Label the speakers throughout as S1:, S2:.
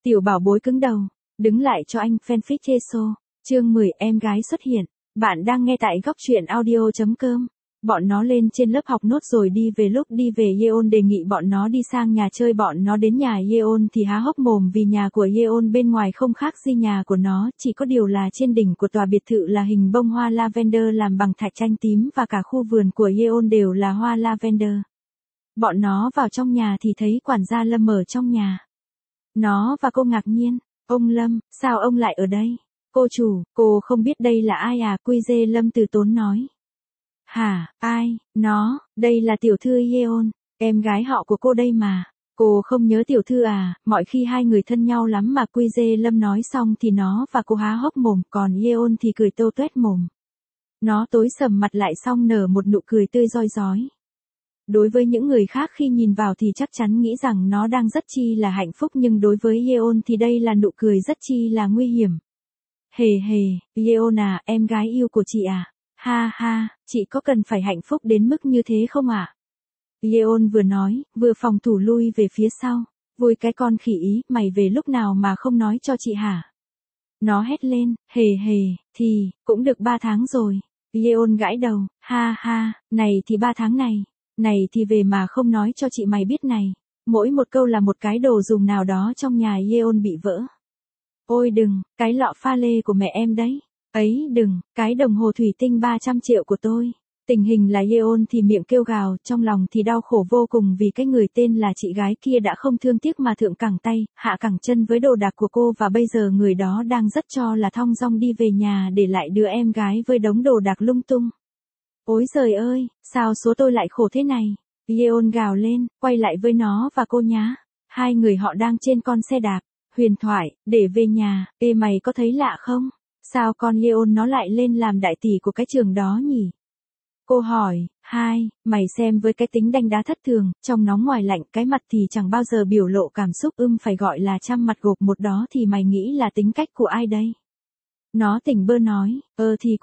S1: Tiểu bảo bối cứng đầu, đứng lại cho anh fanfic Cheso. Chương 10 em gái xuất hiện. Bạn đang nghe tại góc truyện audio.com. Bọn nó lên trên lớp học nốt rồi đi về, lúc đi về Yeon đề nghị bọn nó đi sang nhà chơi. Bọn nó đến nhà Yeon thì há hốc mồm vì nhà của Yeon bên ngoài không khác gì nhà của nó, chỉ có điều là trên đỉnh của tòa biệt thự là hình bông hoa lavender làm bằng thạch tranh tím và cả khu vườn của Yeon đều là hoa lavender. Bọn nó vào trong nhà thì thấy quản gia Lâm ở trong nhà. Nó và cô ngạc nhiên, ông Lâm, sao ông lại ở đây? Cô chủ, cô không biết đây là ai à? Quy dê Lâm từ tốn nói. Hả, ai? Nó, đây là tiểu thư Yeon, em gái họ của cô đây mà. Cô không nhớ tiểu thư à? Mọi khi hai người thân nhau lắm mà. Quy dê Lâm nói xong thì nó và cô há hốc mồm, còn Yeon thì cười tâu tuét mồm. Nó tối sầm mặt lại xong nở một nụ cười tươi rói rói. Đối với những người khác khi nhìn vào thì chắc chắn nghĩ rằng nó đang rất chi là hạnh phúc, nhưng đối với Yeon thì đây là nụ cười rất chi là nguy hiểm. Hề hề, Yeon à, em gái yêu của chị à? Ha ha, chị có cần phải hạnh phúc đến mức như thế không ạ? Yeon vừa nói, vừa phòng thủ lui về phía sau. Vui cái con khỉ ý, mày về lúc nào mà không nói cho chị hả? Nó hét lên, hề hề, thì, cũng được 3 tháng rồi. Yeon gãi đầu, ha ha, này thì 3 tháng này. Này thì về mà không nói cho chị mày biết này. Mỗi một câu là một cái đồ dùng nào đó trong nhà Yeon bị vỡ. Ôi đừng, cái lọ pha lê của mẹ em đấy. Ấy đừng, cái đồng hồ thủy tinh 300 triệu của tôi. Tình hình là Yeon thì miệng kêu gào, trong lòng thì đau khổ vô cùng vì cái người tên là chị gái kia đã không thương tiếc mà thượng cẳng tay, hạ cẳng chân với đồ đạc của cô, và bây giờ người đó đang rất cho là thong dong đi về nhà để lại đứa em gái với đống đồ đạc lung tung. Ôi giời ơi, sao số tôi lại khổ thế này? Yeon gào lên, quay lại với nó và cô nhá. Hai người họ đang trên con xe đạp, huyền thoại, để về nhà. Ê mày có thấy lạ không? Sao con Yeon nó lại lên làm đại tỷ của cái trường đó nhỉ? Cô hỏi, mày xem với cái tính đanh đá thất thường, trong nóng ngoài lạnh, cái mặt thì chẳng bao giờ biểu lộ cảm xúc, phải gọi là trăm mặt gộp một đó, thì mày nghĩ là tính cách của ai đây? Nó tỉnh bơ nói, thì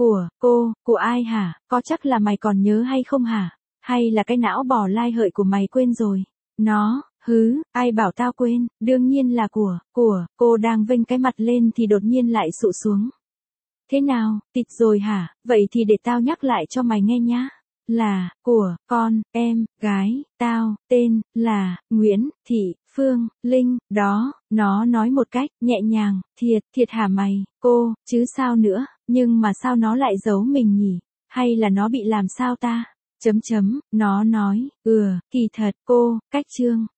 S1: của ai hả? Có chắc là mày còn nhớ hay không hả? Hay là cái não bò lai hợi của mày quên rồi? Nó, ai bảo tao quên, đương nhiên là của, cô đang vênh cái mặt lên thì đột nhiên lại sụ xuống. Thế nào, tịt rồi hả? Vậy thì để tao nhắc lại cho mày nghe nhá. Là, của, con, em, gái, tao, tên, là, Nguyễn, Thị, Phương, Linh, đó, nó nói một cách, nhẹ nhàng, thiệt hả mày, cô, chứ sao nữa, nhưng mà sao nó lại giấu mình nhỉ? Hay là nó bị làm sao ta? Nó nói, kỳ thật, cô, cách chương.